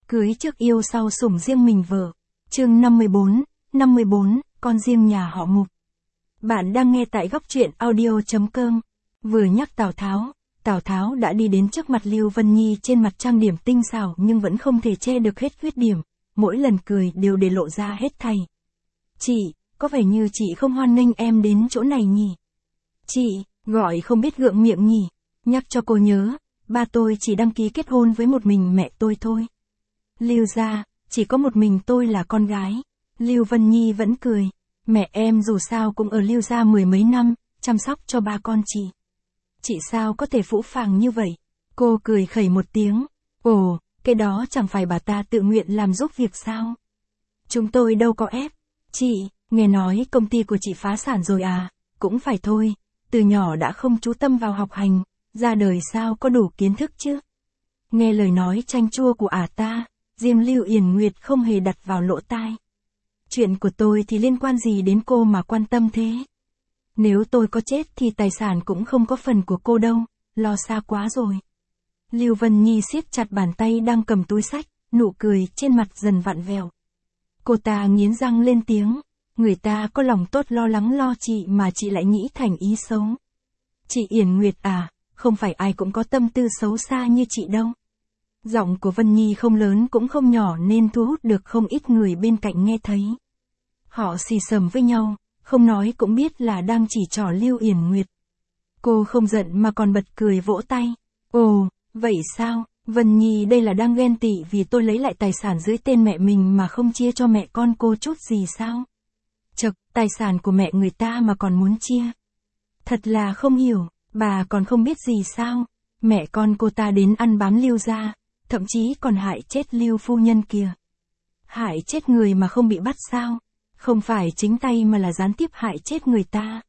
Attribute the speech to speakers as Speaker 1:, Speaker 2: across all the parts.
Speaker 1: Cưới trước yêu sau sủng riêng mình vợ. Chương 54, con riêng nhà họ Mục. Bạn đang nghe tại góc truyện audio.com. Vừa nhắc Tào Tháo đã đi đến trước mặt Lưu Vân Nhi, trên mặt trang điểm tinh xảo nhưng vẫn không thể che được hết khuyết điểm, mỗi lần cười đều để lộ ra hết thảy. Chị, có vẻ như chị không hoan nghênh em đến chỗ này nhỉ? Chị, gọi không biết gượng miệng nhỉ? Nhắc cho cô nhớ, ba tôi chỉ đăng ký kết hôn với một mình mẹ tôi thôi. Lưu gia, chỉ có một mình tôi là con gái. Lưu Vân Nhi vẫn cười. Mẹ em dù sao cũng ở Lưu gia mười mấy năm, chăm sóc cho ba con chị. Chị sao có thể phũ phàng như vậy? Cô cười khẩy một tiếng. Ồ, cái đó chẳng phải bà ta tự nguyện làm giúp việc sao? Chúng tôi đâu có ép. Chị, nghe nói công ty của chị phá sản rồi à? Cũng phải thôi, từ nhỏ đã không chú tâm vào học hành, ra đời sao có đủ kiến thức chứ? Nghe lời nói chanh chua của ta, riêng Lưu Yển Nguyệt không hề đặt vào lỗ tai. Chuyện của tôi thì liên quan gì đến cô mà quan tâm thế? Nếu tôi có chết thì tài sản cũng không có phần của cô đâu, lo xa quá rồi. Lưu Vân Nhi siết chặt bàn tay đang cầm túi xách, nụ cười trên mặt dần vặn vẹo. Cô ta nghiến răng lên tiếng, người ta có lòng tốt lo lắng lo chị mà chị lại nghĩ thành ý xấu. Chị Yển Nguyệt à, không phải ai cũng có tâm tư xấu xa như chị đâu. Giọng của Vân Nhi không lớn cũng không nhỏ nên thu hút được không ít người bên cạnh nghe thấy. Họ xì xầm với nhau, không nói cũng biết là đang chỉ trỏ Lưu Yển Nguyệt. Cô không giận mà còn bật cười vỗ tay. Ồ, vậy sao, Vân Nhi đây là đang ghen tị vì tôi lấy lại tài sản dưới tên mẹ mình mà không chia cho mẹ con cô chút gì sao? Chật, tài sản của mẹ người ta mà còn muốn chia. Thật là không hiểu, bà còn không biết gì sao? Mẹ con cô ta đến ăn bám Lưu gia, thậm chí còn hại chết Lưu phu nhân kìa. Hại chết người mà không bị bắt sao? Không phải chính tay mà là gián tiếp hại chết người ta.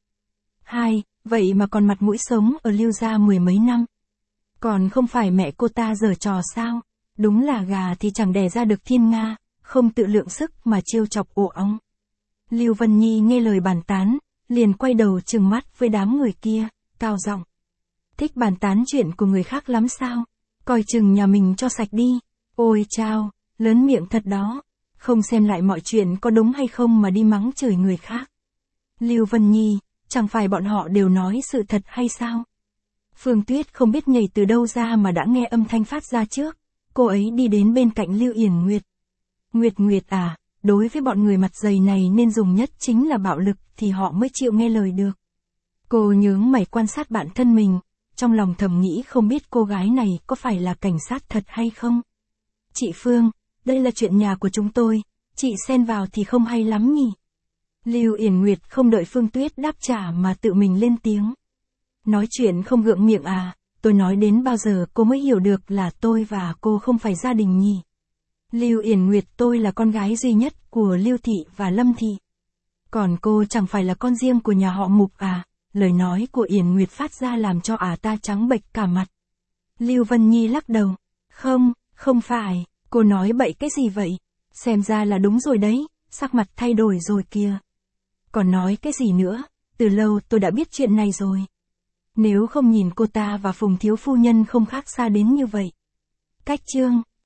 Speaker 1: Vậy mà còn mặt mũi sống ở Lưu gia mười mấy năm. Còn không phải mẹ cô ta giở trò sao? Đúng là gà thì chẳng đẻ ra được thiên nga, không tự lượng sức mà trêu chọc ổ ong. Lưu Vân Nhi nghe lời bàn tán, liền quay đầu trừng mắt với đám người kia, cao giọng. Thích bàn tán chuyện của người khác lắm sao? Coi chừng nhà mình cho sạch đi. Ôi chao, lớn miệng thật đó. Không xem lại mọi chuyện có đúng hay không mà đi mắng chửi người khác. Lưu Vân Nhi, chẳng phải bọn họ đều nói sự thật hay sao? Phương Tuyết không biết nhảy từ đâu ra mà đã nghe âm thanh phát ra trước. Cô ấy đi đến bên cạnh Lưu Yển Nguyệt. Nguyệt à, đối với bọn người mặt dày này nên dùng nhất chính là bạo lực thì họ mới chịu nghe lời được. Cô nhướng mày quan sát bản thân mình, trong lòng thầm nghĩ không biết cô gái này có phải là cảnh sát thật hay không. Chị Phương, đây là chuyện nhà của chúng tôi, chị xen vào thì không hay lắm nhỉ. Lưu Yển Nguyệt không đợi Phương Tuyết đáp trả mà tự mình lên tiếng. Nói chuyện không gượng miệng à, tôi nói đến bao giờ cô mới hiểu được là tôi và cô không phải gia đình nhỉ. Lưu Yển Nguyệt tôi là con gái duy nhất của Lưu Thị và Lâm Thị. Còn cô chẳng phải là con riêng của nhà họ Mục à, lời nói của Yển Nguyệt phát ra làm cho ta trắng bệch cả mặt. Lưu Vân Nhi lắc đầu. Không phải, cô nói bậy cái gì vậy? Xem ra là đúng rồi đấy, sắc mặt thay đổi rồi kìa. Còn nói cái gì nữa, từ lâu tôi đã biết chuyện này rồi. Nếu không nhìn cô ta và Phùng thiếu phu nhân không khác xa đến như vậy. Cách chương